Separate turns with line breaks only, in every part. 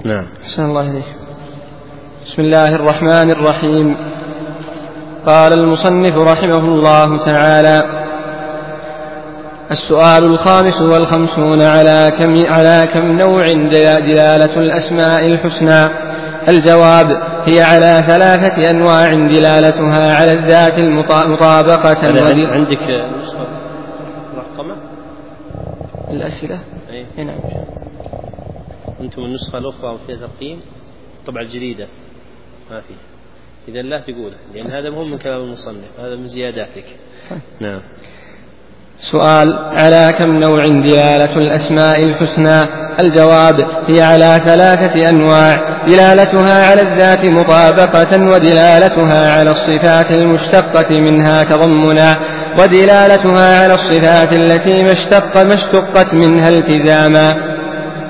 نعم.
أحسن الله إليك. بسم الله الرحمن الرحيم. قال المصنف رحمه الله تعالى: السؤال 55 على كم نوع دلالة الأسماء الحسنى؟ الجواب: هي على 3 أنواع دلالتها على الذات مطابقة.
عندك نسخة مرقمة
الأسئلة؟
أي نعم. أنتم النسخة الأخرى فيها ترقيم طبعا الجديدة ما فيه، إذا لا تقوله لأن هذا مهم من كلام المصنف، هذا من زياداتك. نعم.
سؤال: على كم نوع دلالة الأسماء الحسنى؟ الجواب: هي على 3 أنواع، دلالتها على الذات مطابقة، ودلالتها على الصفات المشتقة منها تضمنا، ودلالتها على الصفات التي ما اشتقت منها التزاما.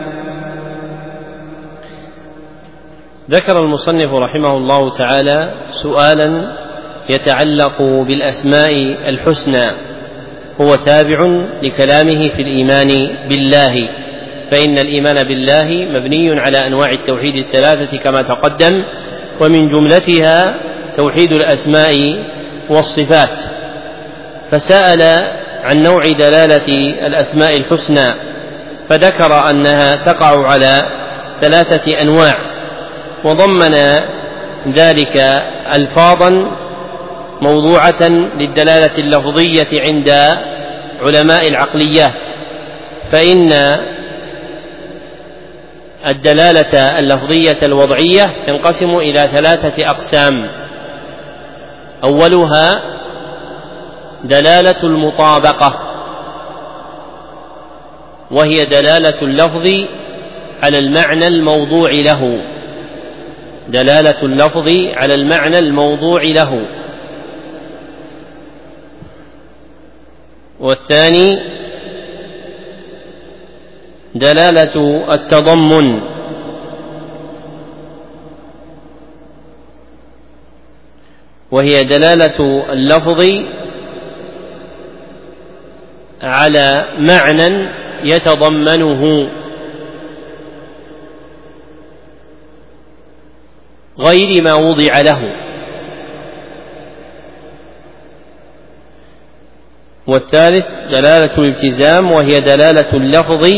ذكر المصنف رحمه الله تعالى سؤالا يتعلق بالأسماء الحسنى، هو تابع لكلامه في الإيمان بالله، فإن الإيمان بالله مبني على أنواع التوحيد 3 كما تقدم، ومن جملتها توحيد الأسماء والصفات. فسأل عن نوع دلالة الأسماء الحسنى، فذكر أنها تقع على 3 أنواع، وضمن ذلك ألفاظا موضوعة للدلالة اللفظية عند علماء العقليات، فإن الدلالة اللفظية الوضعية تنقسم إلى 3 أقسام. أولها دلالة المطابقة، وهي دلالة اللفظ على المعنى الموضوع له، دلالة اللفظ على المعنى الموضوع له. والثاني دلالة التضمن، وهي دلالة اللفظ على معنى يتضمنه غير ما وضع له. والثالث دلالة الالتزام، وهي دلالة اللفظ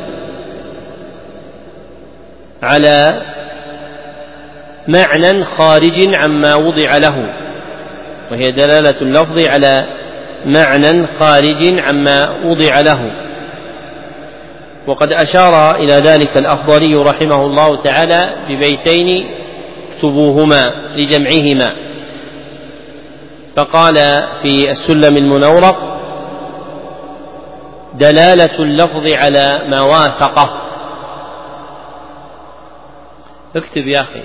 على معنى خارج عما وضع له، وهي دلالة اللفظ على معنى خارج عما وضع له. وقد أشار إلى ذلك الأخضري رحمه الله تعالى ببيتين اكتبوهما لجمعهما، فقال في السلم المنورق: دلالة اللفظ على ما وافقه. اكتب يا أخي،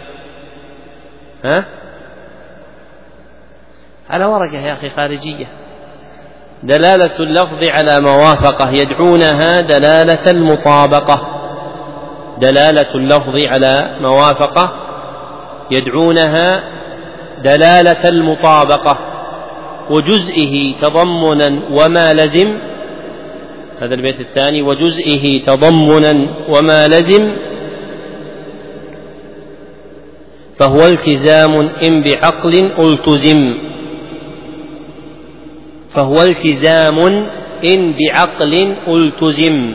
على ورقة يا أخي خارجية. دلالة اللفظ على ما وافقه يدعونها دلالة المطابقة، دلالة اللفظ على ما وافقه يدعونها دلالة المطابقة، وجزئه تضمنا وما لزم، هذا البيت الثاني: وجزئه تضمنا وما لزم فهو التزام إن بعقل ألتزم، فهو التزام إن بعقل ألتزم.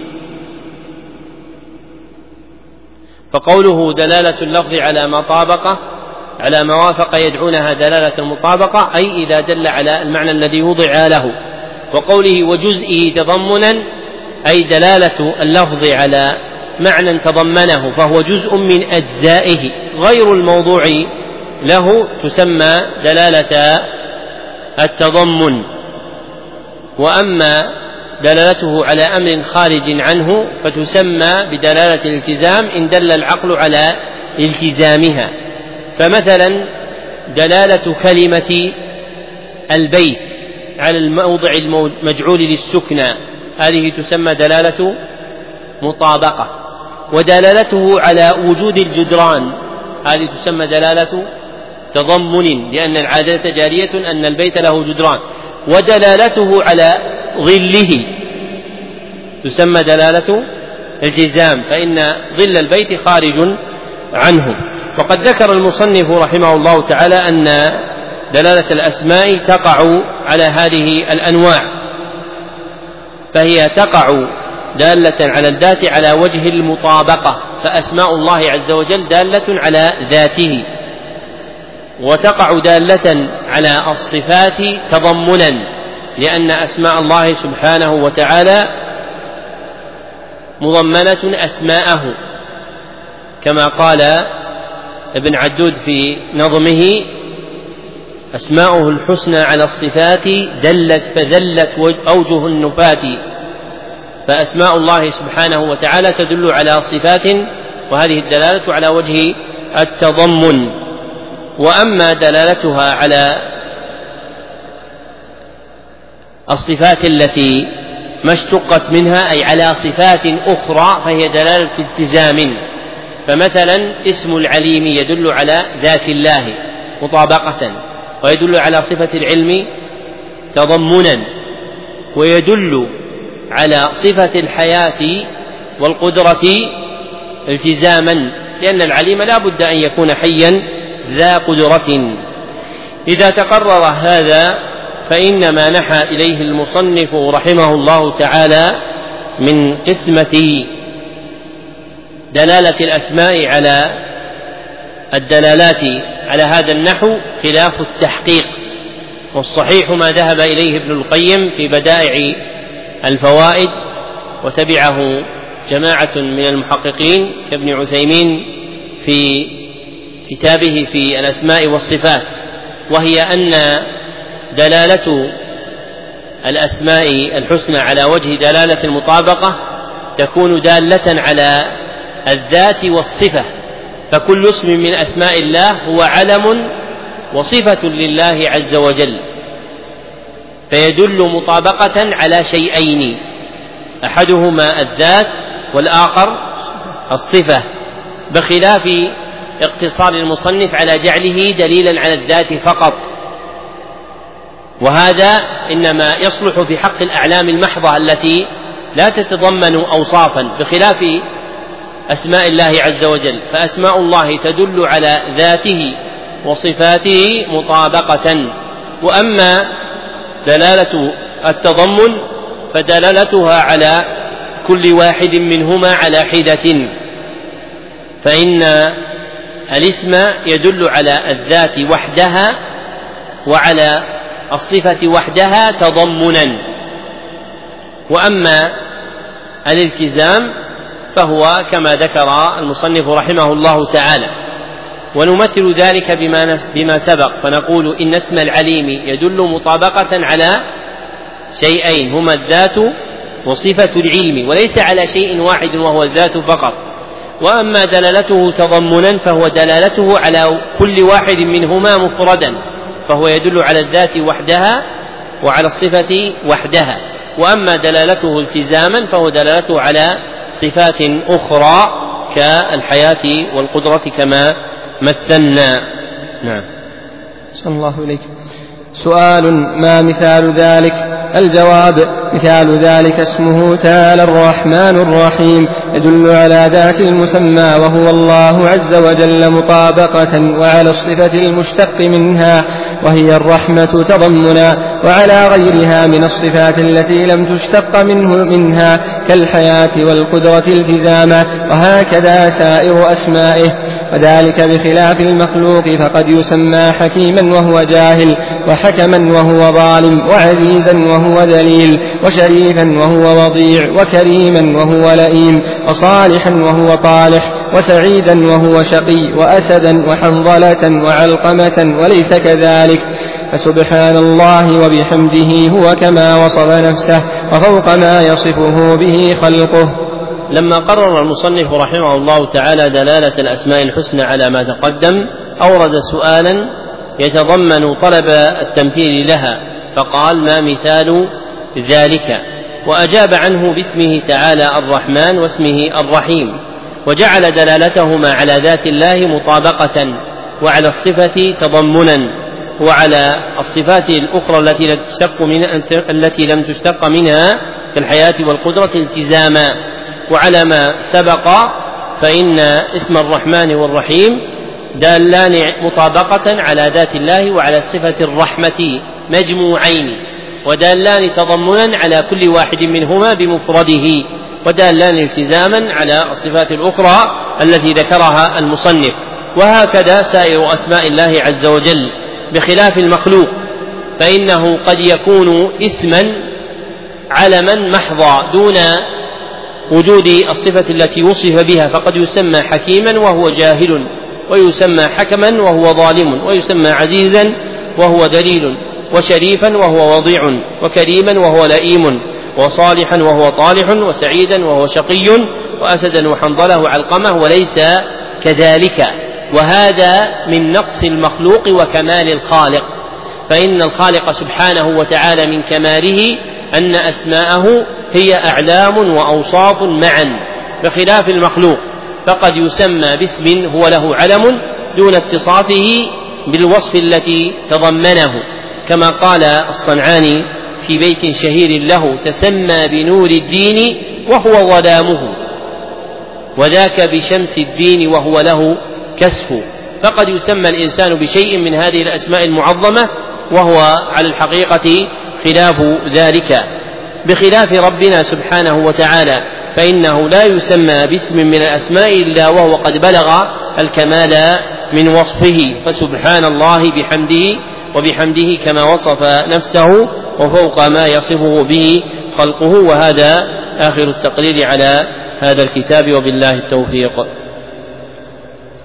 فقوله دلالة اللفظ على ما طابق على ما وافق يدعونها دلالة المطابقة، أي إذا دل على المعنى الذي وضع له. وقوله وجزئه تضمنا، أي دلالة اللفظ على معنى تضمنه فهو جزء من أجزائه غير الموضوع له، تسمى دلالة التضمن. وأما دلالته على أمر خارج عنه فتسمى بدلالة الالتزام إن دل العقل على التزامها. فمثلا دلالة كلمة البيت على الموضع المجعول للسكنى، هذه تسمى دلالة مطابقة. ودلالته على وجود الجدران، هذه تسمى دلالة تضمن، لأن العادة جارية أن البيت له جدران. ودلالته على ظله تسمى دلالة التزام، فإن ظل البيت خارج عنه. وقد ذكر المصنف رحمه الله تعالى أن دلالة الأسماء تقع على هذه الأنواع، فهي تقع دالة على الذات على وجه المطابقة، فأسماء الله عز وجل دالة على ذاته، وتقع دالة على الصفات تضمنا، لأن أسماء الله سبحانه وتعالى مضمنة أسماءه، كما قال ابن عدود في نظمه: أسماؤه الحسنى على الصفات دلت فذلت أوجه النفات. فأسماء الله سبحانه وتعالى تدل على صفات، وهذه الدلالة على وجه التضمن. وأما دلالتها على الصفات التي ما اشتقت منها، أي على صفات أخرى، فهي دلالة التزام. فمثلا اسم العليم يدل على ذات الله مطابقة، ويدل على صفة العلم تضمنا، ويدل على صفة الحياة والقدرة التزاما، لأن العليم لا بد أن يكون حيا ذا قدرة. إذا تقرر هذا فإنما نحى إليه المصنف رحمه الله تعالى من قسمة دلالة الأسماء على الدلالات على هذا النحو خلاف التحقيق، والصحيح ما ذهب إليه ابن القيم في بدائع الفوائد، وتبعه جماعة من المحققين كابن عثيمين في كتابه في الأسماء والصفات، وهي أن دلالة الأسماء الحسنى على وجه دلالة المطابقة تكون دالة على الذات والصفة، فكل اسم من أسماء الله هو علم وصفة لله عز وجل، فيدل مطابقة على شيئين: أحدهما الذات والآخر الصفة، بخلاف اقتصار المصنف على جعله دليلا على الذات فقط، وهذا إنما يصلح في حق الأعلام المحضة التي لا تتضمن أوصافا، بخلاف أسماء الله عز وجل، فأسماء الله تدل على ذاته وصفاته مطابقة. وأما دلالة التضمن فدلالتها على كل واحد منهما على حدة، فإن الاسم يدل على الذات وحدها وعلى الصفة وحدها تضمنا. وأما الالتزام فهو كما ذكر المصنف رحمه الله تعالى، ونمثل ذلك بما سبق، فنقول إن اسم العليم يدل مطابقة على شيئين هما الذات وصفة العلم، وليس على شيء واحد وهو الذات فقط. وأما دلالته تضمنا فهو دلالته على كل واحد منهما مفردا، فهو يدل على الذات وحدها وعلى الصفة وحدها. وأما دلالته التزاما فهو دلالته على صفات أخرى كالحياة والقدرة كما مثلنا. نعم.
صلى الله إليك. سؤال: ما مثال ذلك؟ الجواب: مثال ذلك اسمه تعالى الرحمن الرحيم، يدل على ذات المسمى وهو الله عز وجل مطابقة، وعلى الصفة المشتق منها وهي الرحمة تضمنا، وعلى غيرها من الصفات التي لم تشتق منها كالحياة والقدرة التزاما، وهكذا سائر أسمائه، وذلك بخلاف المخلوق، فقد يسمى حكيما وهو جاهل، وحكما وهو ظالم، وعزيزا وهو ذليل، وشريفا وهو وضيع، وكريما وهو لئيم، وصالحا وهو طالح، وسعيدا وهو شقي، وأسدا وحنظلة وعلقمة وليس كذلك. فسبحان الله وبحمده هو كما وصف نفسه وفوق ما يصفه به خلقه.
لما قرر المصنف رحمه الله تعالى دلالة الأسماء الحسنى على ما تقدم، أورد سؤالا يتضمن طلب التمثيل لها، فقال: ما مثال ذلك؟ وأجاب عنه باسمه تعالى الرحمن واسمه الرحيم، وجعل دلالتهما على ذات الله مطابقة، وعلى الصفة تضمنا، وعلى الصفات الأخرى التي لم تشتق منها كالحياة والقدرة التزاما. وعلى ما سبق فإن اسم الرحمن والرحيم دالان مطابقة على ذات الله وعلى صفة الرحمة مجموعين، ودالان تضمنا على كل واحد منهما بمفرده، ودالان التزاما على الصفات الأخرى التي ذكرها المصنف. وهكذا سائر أسماء الله عز وجل، بخلاف المخلوق فإنه قد يكون اسما علما محضا دون وجود الصفة التي وصف بها، فقد يسمى حكيما وهو جاهل، ويسمى حكما وهو ظالم، ويسمى عزيزا وهو ذليل، وشريفا وهو وضيع، وكريما وهو لئيم، وصالحا وهو طالح، وسعيدا وهو شقي، وأسدا وحنظله وعلقمه وليس كذلك. وهذا من نقص المخلوق وكمال الخالق، فإن الخالق سبحانه وتعالى من كماله أن أسماءه هي أعلام وأوصاف معا، بخلاف المخلوق فقد يسمى باسم هو له علم دون اتصافه بالوصف التي تضمنه، كما قال الصنعاني في بيت شهير له: تسمى بنور الدين وهو ظلامه، وذاك بشمس الدين وهو له كسف. فقد يسمى الإنسان بشيء من هذه الأسماء المعظمة وهو على الحقيقة خلاف ذلك، بخلاف ربنا سبحانه وتعالى فإنه لا يسمى باسم من الأسماء إلا وهو قد بلغ الكمال من وصفه، فسبحان الله بحمده وبحمده كما وصف نفسه وفوق ما يصفه به خلقه. وهذا آخر التقرير على هذا الكتاب، وبالله التوفيق.